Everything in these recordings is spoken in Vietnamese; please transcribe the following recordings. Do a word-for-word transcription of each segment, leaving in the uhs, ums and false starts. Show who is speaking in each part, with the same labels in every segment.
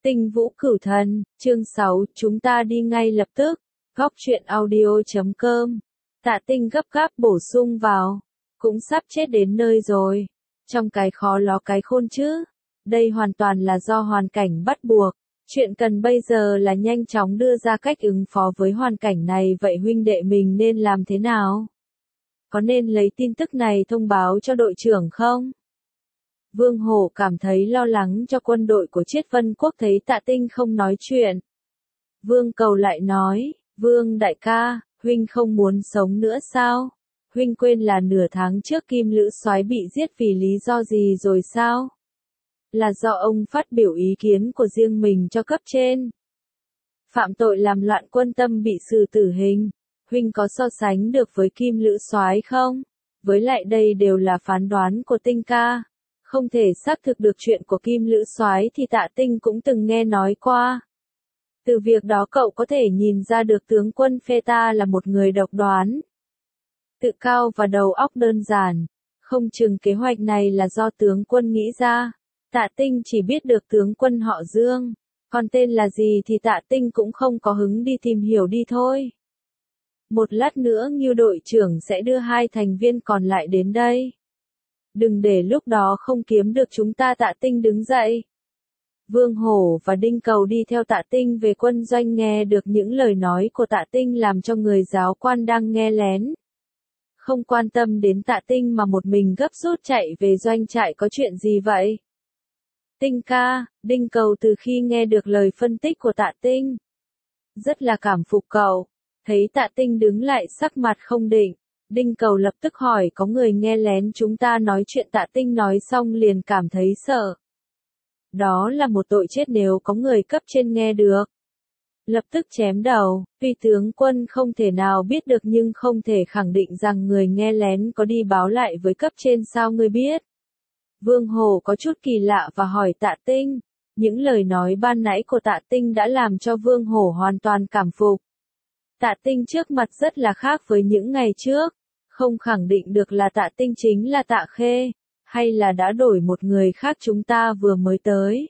Speaker 1: Tinh Vũ Cửu Thần, chương sáu, chúng ta đi ngay lập tức. Góc truyện audio chấm com. Tạ Tinh gấp gáp bổ sung vào. Cũng sắp chết đến nơi rồi. Trong cái khó ló cái khôn chứ. Đây hoàn toàn là do hoàn cảnh bắt buộc. Chuyện cần bây giờ là nhanh chóng đưa ra cách ứng phó với hoàn cảnh này. Vậy huynh đệ mình nên làm thế nào? Có nên lấy tin tức này thông báo cho đội trưởng không? Vương Hổ cảm thấy lo lắng cho quân đội của Triết Vân Quốc thấy Tạ Tinh không nói chuyện. Vương Cầu lại nói, Vương đại ca, huynh không muốn sống nữa sao? Huynh quên là nửa tháng trước Kim Lữ Soái bị giết vì lý do gì rồi sao? Là do ông phát biểu ý kiến của riêng mình cho cấp trên. Phạm tội làm loạn quân tâm bị xử tử hình. Huynh có so sánh được với Kim Lữ Soái không? Với lại đây đều là phán đoán của Tinh ca. Không thể xác thực được chuyện của Kim Lữ Soái thì Tạ Tinh cũng từng nghe nói qua. Từ việc đó cậu có thể nhìn ra được tướng quân Phê ta là một người độc đoán. Tự cao và đầu óc đơn giản. Không chừng kế hoạch này là do tướng quân nghĩ ra. Tạ Tinh chỉ biết được tướng quân họ Dương. Còn tên là gì thì Tạ Tinh cũng không có hứng đi tìm hiểu đi thôi. Một lát nữa Ngưu đội trưởng sẽ đưa hai thành viên còn lại đến đây. Đừng để lúc đó không kiếm được chúng ta. Tạ Tinh đứng dậy. Vương Hổ và Đinh Cầu đi theo Tạ Tinh về quân doanh nghe được những lời nói của Tạ Tinh làm cho người giáo quan đang nghe lén. Không quan tâm đến Tạ Tinh mà một mình gấp rút chạy về doanh trại. Có chuyện gì vậy? Tinh ca, Đinh Cầu từ khi nghe được lời phân tích của Tạ Tinh. Rất là cảm phục cậu. Thấy Tạ Tinh đứng lại sắc mặt không định. Đinh Cầu lập tức hỏi có người nghe lén chúng ta nói chuyện. Tạ Tinh nói xong liền cảm thấy sợ. Đó là một tội chết nếu có người cấp trên nghe được. Lập tức chém đầu, vì tướng quân không thể nào biết được nhưng không thể khẳng định rằng người nghe lén có đi báo lại với cấp trên sao ngươi biết. Vương Hổ có chút kỳ lạ và hỏi Tạ Tinh. Những lời nói ban nãy của Tạ Tinh đã làm cho Vương Hổ hoàn toàn cảm phục. Tạ Tinh trước mặt rất là khác với những ngày trước. Không khẳng định được là Tạ Tinh chính là Tạ Khê, hay là đã đổi một người khác chúng ta vừa mới tới.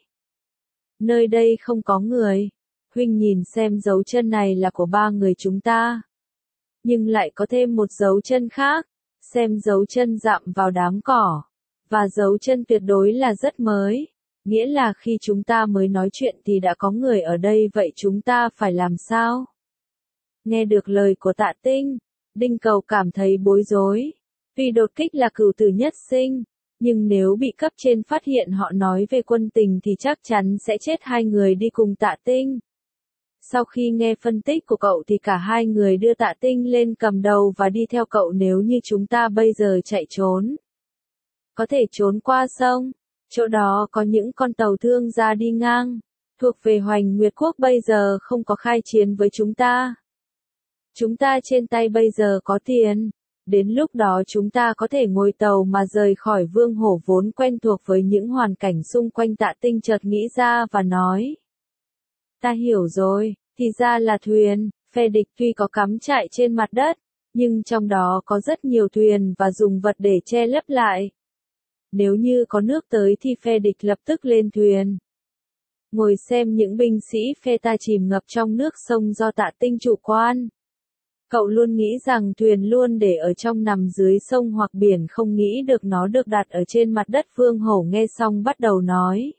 Speaker 1: Nơi đây không có người. Huynh nhìn xem dấu chân này là của ba người chúng ta. Nhưng lại có thêm một dấu chân khác. Xem dấu chân dặm vào đám cỏ. Và dấu chân tuyệt đối là rất mới. Nghĩa là khi chúng ta mới nói chuyện thì đã có người ở đây. Vậy chúng ta phải làm sao? Nghe được lời của Tạ Tinh, Đinh Cầu cảm thấy bối rối. Vì đột kích là cửu tử nhất sinh. Nhưng nếu bị cấp trên phát hiện họ nói về quân tình thì chắc chắn sẽ chết hai người đi cùng Tạ Tinh. Sau khi nghe phân tích của cậu thì cả hai người đưa Tạ Tinh lên cầm đầu và đi theo cậu. Nếu như chúng ta bây giờ chạy trốn, có thể trốn qua sông. Chỗ đó có những con tàu thương gia đi ngang. Thuộc về Hoành Nguyệt Quốc bây giờ không có khai chiến với chúng ta. Chúng ta trên tay bây giờ có tiền. Đến lúc đó chúng ta có thể ngồi tàu mà rời khỏi. Vương Hổ vốn quen thuộc với những hoàn cảnh xung quanh. Tạ Tinh chợt nghĩ ra và nói. Ta hiểu rồi, thì ra là thuyền. Phe địch tuy có cắm trại trên mặt đất, nhưng trong đó có rất nhiều thuyền và dùng vật để che lấp lại. Nếu như có nước tới thì phe địch lập tức lên thuyền. Ngồi xem những binh sĩ phe ta chìm ngập trong nước sông do Tạ Tinh chủ quan. Cậu luôn nghĩ rằng thuyền luôn để ở trong nằm dưới sông hoặc biển, không nghĩ được nó được đặt ở trên mặt đất. Vương Hổ nghe xong bắt đầu nói.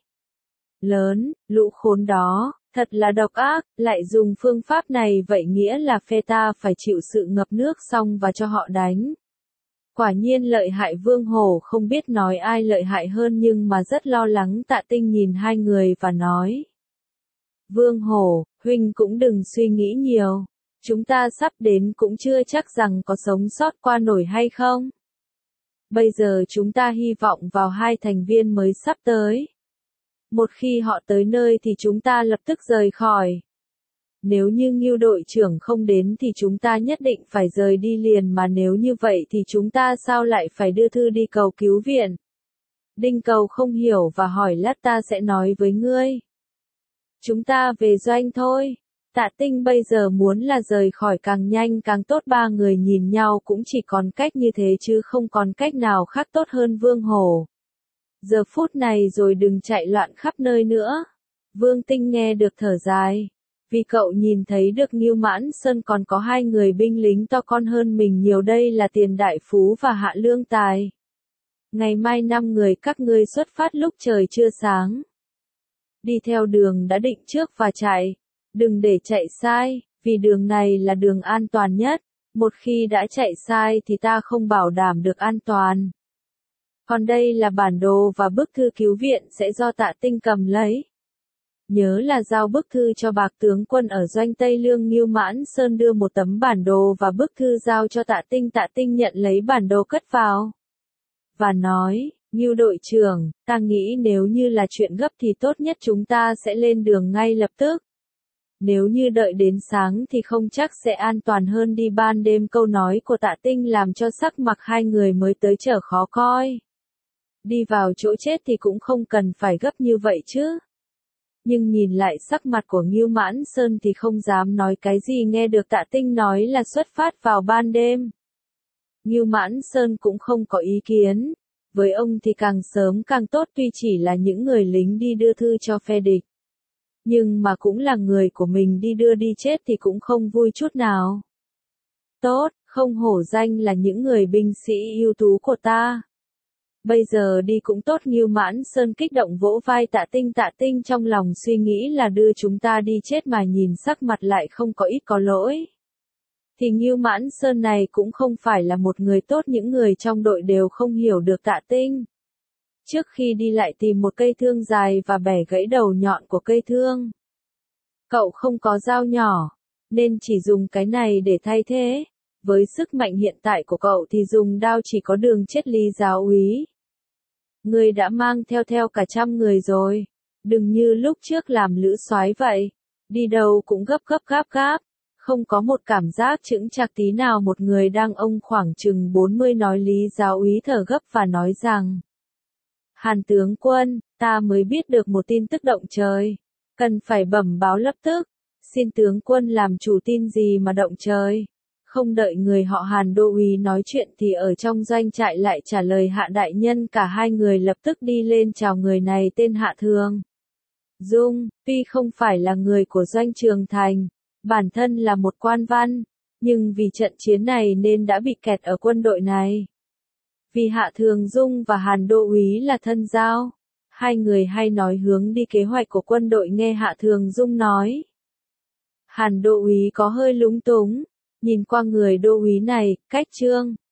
Speaker 1: Lớn, lũ khốn đó, thật là độc ác, lại dùng phương pháp này. Vậy nghĩa là phe ta phải chịu sự ngập nước xong và cho họ đánh. Quả nhiên lợi hại. Vương Hổ không biết nói ai lợi hại hơn nhưng mà rất lo lắng. Tạ Tinh nhìn hai người và nói. Vương Hổ, huynh cũng đừng suy nghĩ nhiều. Chúng ta sắp đến cũng chưa chắc rằng có sống sót qua nổi hay không. Bây giờ chúng ta hy vọng vào hai thành viên mới sắp tới. Một khi họ tới nơi thì chúng ta lập tức rời khỏi. Nếu như Ngưu đội trưởng không đến thì chúng ta nhất định phải rời đi liền. Mà nếu như vậy thì chúng ta sao lại phải đưa thư đi cầu cứu viện? Đinh Cầu không hiểu và hỏi lát ta sẽ nói với ngươi. Chúng ta về doanh thôi. Tạ Tinh bây giờ muốn là rời khỏi càng nhanh càng tốt. Ba người nhìn nhau cũng chỉ còn cách như thế chứ không còn cách nào khác tốt hơn. Vương Hổ, giờ phút này rồi đừng chạy loạn khắp nơi nữa. Vương Tinh nghe được thở dài. Vì cậu nhìn thấy được Ngưu Mãn Sơn còn có hai người binh lính to con hơn mình nhiều, đây là Tiền Đại Phú và Hạ Lương Tài. Ngày mai năm người các ngươi xuất phát lúc trời chưa sáng. Đi theo đường đã định trước và chạy. Đừng để chạy sai, vì đường này là đường an toàn nhất. Một khi đã chạy sai thì ta không bảo đảm được an toàn. Còn đây là bản đồ và bức thư cứu viện sẽ do Tạ Tinh cầm lấy. Nhớ là giao bức thư cho Bạc tướng quân ở doanh Tây Lương. Ngưu Mãn Sơn đưa một tấm bản đồ và bức thư giao cho Tạ Tinh. Tạ Tinh nhận lấy bản đồ cất vào. Và nói, Ngưu đội trưởng, ta nghĩ nếu như là chuyện gấp thì tốt nhất chúng ta sẽ lên đường ngay lập tức. Nếu như đợi đến sáng thì không chắc sẽ an toàn hơn đi ban đêm. Câu nói của Tạ Tinh làm cho sắc mặt hai người mới tới trở khó coi. Đi vào chỗ chết thì cũng không cần phải gấp như vậy chứ. Nhưng nhìn lại sắc mặt của Ngưu Mãn Sơn thì không dám nói cái gì. Nghe được Tạ Tinh nói là xuất phát vào ban đêm, Ngưu Mãn Sơn cũng không có ý kiến. Với ông thì càng sớm càng tốt, tuy chỉ là những người lính đi đưa thư cho phe địch. Nhưng mà cũng là người của mình đi đưa đi chết thì cũng không vui chút nào. Tốt, không hổ danh là những người binh sĩ ưu tú của ta. Bây giờ đi cũng tốt. Ngưu Mãn Sơn kích động vỗ vai Tạ Tinh. Tạ Tinh trong lòng suy nghĩ là đưa chúng ta đi chết mà nhìn sắc mặt lại không có ít có lỗi. Thì Ngưu Mãn Sơn này cũng không phải là một người tốt, những người trong đội đều không hiểu được Tạ Tinh. Trước khi đi lại tìm một cây thương dài và bẻ gãy đầu nhọn của cây thương. Cậu không có dao nhỏ, nên chỉ dùng cái này để thay thế. Với sức mạnh hiện tại của cậu thì dùng đao chỉ có đường chết. Lý giáo úy, ngươi đã mang theo theo cả trăm người rồi. Đừng như lúc trước làm lữ soái vậy. Đi đâu cũng gấp gấp gáp gáp. Không có một cảm giác chững chạc tí nào. Một người đàn ông khoảng chừng bốn mươi nói. Lý giáo úy thở gấp và nói rằng: Hàn tướng quân, ta mới biết được một tin tức động trời. Cần phải bẩm báo lập tức. Xin tướng quân làm chủ. Tin gì mà động trời? Không đợi người họ Hàn đô úy nói chuyện thì ở trong doanh trại lại trả lời: Hạ đại nhân. Cả hai người lập tức đi lên chào. Người này tên Hạ Thường Dung, tuy không phải là người của doanh Trường Thành, bản thân là một quan văn, nhưng vì trận chiến này nên đã bị kẹt ở quân đội này. Vì Hạ Thường Dung và Hàn đô úy là thân giao, hai người hay nói hướng đi kế hoạch của quân đội. Nghe Hạ Thường Dung nói, Hàn đô úy có hơi lúng túng, nhìn qua người đô úy này, cách trương,